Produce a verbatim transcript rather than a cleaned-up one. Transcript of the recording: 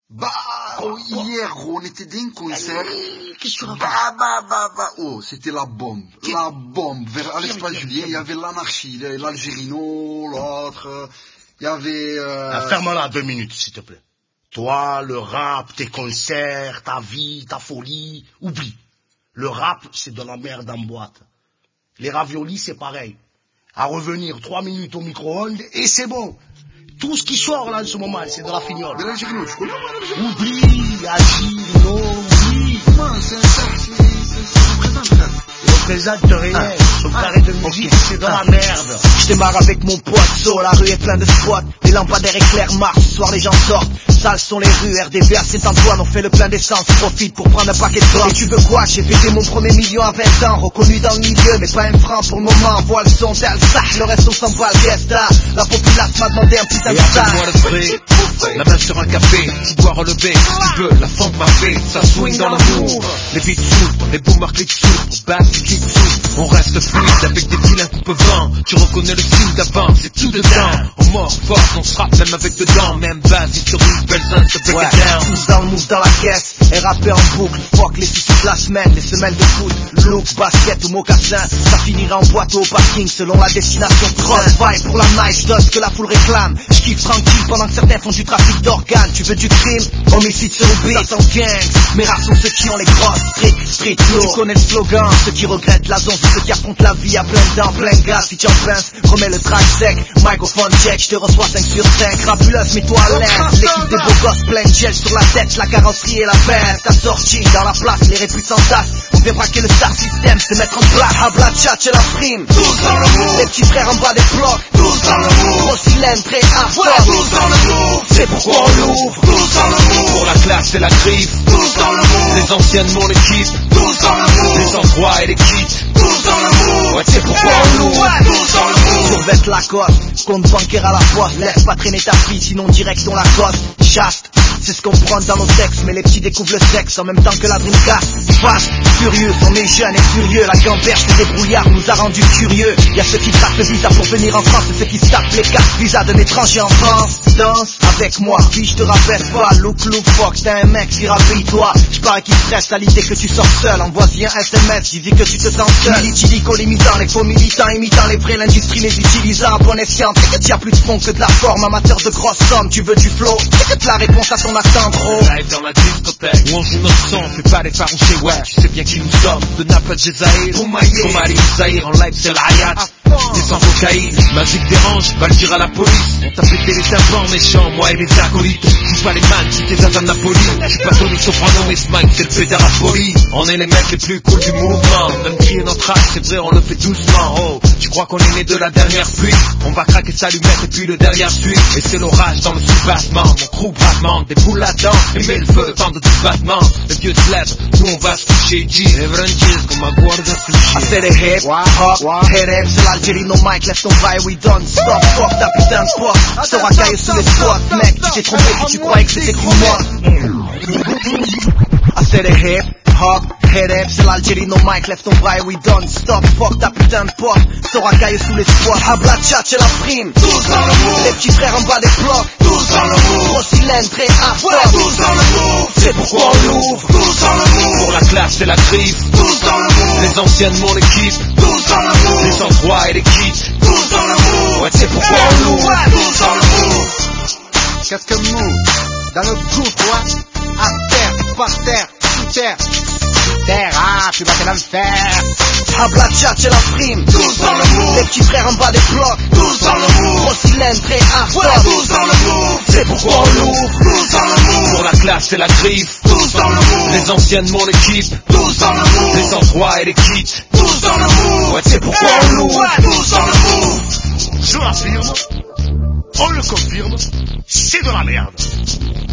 Bah, oh, hier, gros, on était d'un concert. Qu'est-ce que tu racontes? Bah, bah, bah, bah, oh, c'était la bombe. La bombe. Vers, à l'espace Julien, il y avait l'anarchie, l'Algérino, l'autre. Il y avait, euh... Ah, ferme-la deux minutes, s'il te plaît. Toi, le rap, tes concerts, ta vie, ta folie, oublie. Le rap, c'est de la merde en boîte. Les raviolis, c'est pareil. À revenir trois minutes au micro-ondes, et c'est bon. Tout ce qui sort là en ce moment, c'est de la fignole. De l'Algérino, tu connais moi l'Algérino? Oublie, Algérino, oublie. Comment, c'est un sac, c'est représente, frère. Il représente rien. Son carré de musique, c'est de la merde. Je démarre avec mon pote, so, la rue est pleine de spots. Les lampadaires éclairent marche, ce soir les gens sortent. Sales sont les rues, R D V à Saint-Antoine, on fait le plein d'essence, profite pour prendre un paquet de clopes. Et tu veux quoi? J'ai fêté mon premier million à vingt ans, reconnu dans le milieu, mais pas un franc pour le moment. Vois le son, tel ça, le reste on s'en va, fiesta. La populace m'a demandé un petit Et appelle-moi le vrai, la main sur un café, tu dois relever, si tu veux, la fente m'a fait, ça swing dans l'amour. Les beats s'ouvrent, les boomers clics s'ouvrent, basse qui clique s'ouvrent, on reste fluide avec des vilains coupe-vent. Tu reconnais le style d'avant, c'est tout dedans. On mord fort, on se rappe même avec dedans, même base, il se roule, belle zone, se break it down. Tous dans le move dans la caisse, et rapper en boucle, fuck les soucis de la semaine, les semaines de foot, look, basket ou mocassin, ça finira en boîte ou au parking selon la destination. Cross vibe pour la nice dust que la foule réclame. J'kiffe tranquille pendant que certains font du trafic d'organes. Tu veux du crime, homicide sur le beat, sans gang. Mes rares sont ceux qui ont les grosses street, street low. Tu connais le slogan, ceux qui regrettent la zone, ceux qui affrontent la vie à plein dents, plein gaz. Si tu en pinces, remets le track sec, microphone check, j'te reçois cinq sur cinq. Rabuleuse, mets-toi à l'aise, l'équipe des beaux gosses plein de gel sur la tête, la carrosserie et la bête. T'as sorti dans la place, les réputes s'entassent. On vient braquer le star system, se mettre en place, habla chat, et la prime. Tous dans le move, les petits frères en bas des blocs. Tous dans le move, gros cylindre, très hardcore. Ouais, tous dans le move, c'est pourquoi on l'ouvre. Tous dans le move, pour la classe et la griffe. Tous dans le move, les anciennes mon équipe. Tous dans le move, les endroits et les kits. Tous dans le move, ouais, c'est pourquoi on l'ouvre. Ouais, tous dans le move, survête Lacoste, compte bancaire à la poste. Laisse pas traîner ta fille, sinon direction Lacoste. Chaste, c'est ce qu'on prend dans nos textes, mais les petits découvrent le sexe en même temps que la Dreamcast. Fast, furieux, on est jeunes et furieux. La gamberge des débrouillards nous a rendus curieux. Y'a ceux qui traquent le visa pour venir en France et ceux qui se tapent les cartes visa d'un étranger en France. Danse avec moi, puis je te rappelle pas. Look, look, fuck, t'es un mec, si rappelle-toi. J'parais qu'il stresse à l'idée que tu sors seul. Envoie-y un S M S, dis que tu te sens seul. Militilico limitant, les faux militants imitant les vrais, l'industrie les utilisant à bon escient. T'inquiète, y'a plus de fond que de la forme, amateur de grosses sommes. Tu veux du flow, t'inquiète la réponse à ton accent, gros. Live dans la discothèque, où on joue notre son, fais pas les farouchés, ouais. Tu sais bien qui nous sommes, de Naples, Jézaïr, Somali, Zaïr, en live c'est l'Ayat. Des sans cocaïne, magique dérange, va le dire à la police. On t'a pété les tympans méchants, moi et mes acolytes. Joue pas les man, tu t'es à Napoli. J'suis pas Tony Soprano, mais Smike, c'est le pétard à folie. On est les mecs les plus cool du mouvement. Même crier notre âge, c'est vrai, on le fait doucement. Oh, tu crois qu'on est né de la dernière pluie? On va craquer sa lumette et puis le derrière suit. Et c'est l'orage dans le sous-bassement. Mon crew bravement, des boules là-dedans. Et met le feu le temps de tout battement. Les vieux se lèvent, nous on va se coucher. G, et Vranchis, comme ma guarda I said it hip, hop, head up, c'est l'Algérino Mike, laisse ton bail, we done, stop, fuck ta putain de spot, sors à cailler sous les spots, mec, tu t'es trompé si tu croyais que c'était pour moi. I said it hip, hop, head up, c'est l'Algérino Mike, lève ton bras et we done, stop, fuck ta putain de porte, sors à cailler sous les spots, habla chat, c'est la prime, tous dans le move, les petits frères en bas des blocs, tous dans le move, gros cylindre, très hardcore, ouais, tous dans le move, c'est pourquoi on l'ouvre, tous dans le move, pour la classe et la griffe, tous dans le move, les anciennes mon équipe, tous dans le move, les endroits et les kits, tous dans le move, ouais, c'est pourquoi on l'ouvre, ouais, tous dans le move. Qu'est-ce que move? Dans le gouffre, ouais. À terre, par terre, sous terre. Terre, ah, tu vas qu'à le faire. Habla chat, c'est la prime. Tous dans le move. Les petits frères en bas des blocs. Tous dans le move. Gros cylindre, très hardcore. Ouais, tous dans le move. C'est pourquoi on l'ouvre. Tous dans le move. pour la classe et la griffe. Tous dans le move. Les anciennes mon équipe. Tous dans le move. Les endroits et les kits. Tous dans le move. Ouais, c'est pourquoi on l'ouvre. Ouais, tous dans le move. Je l'affirme, on le confirme, c'est de la merde.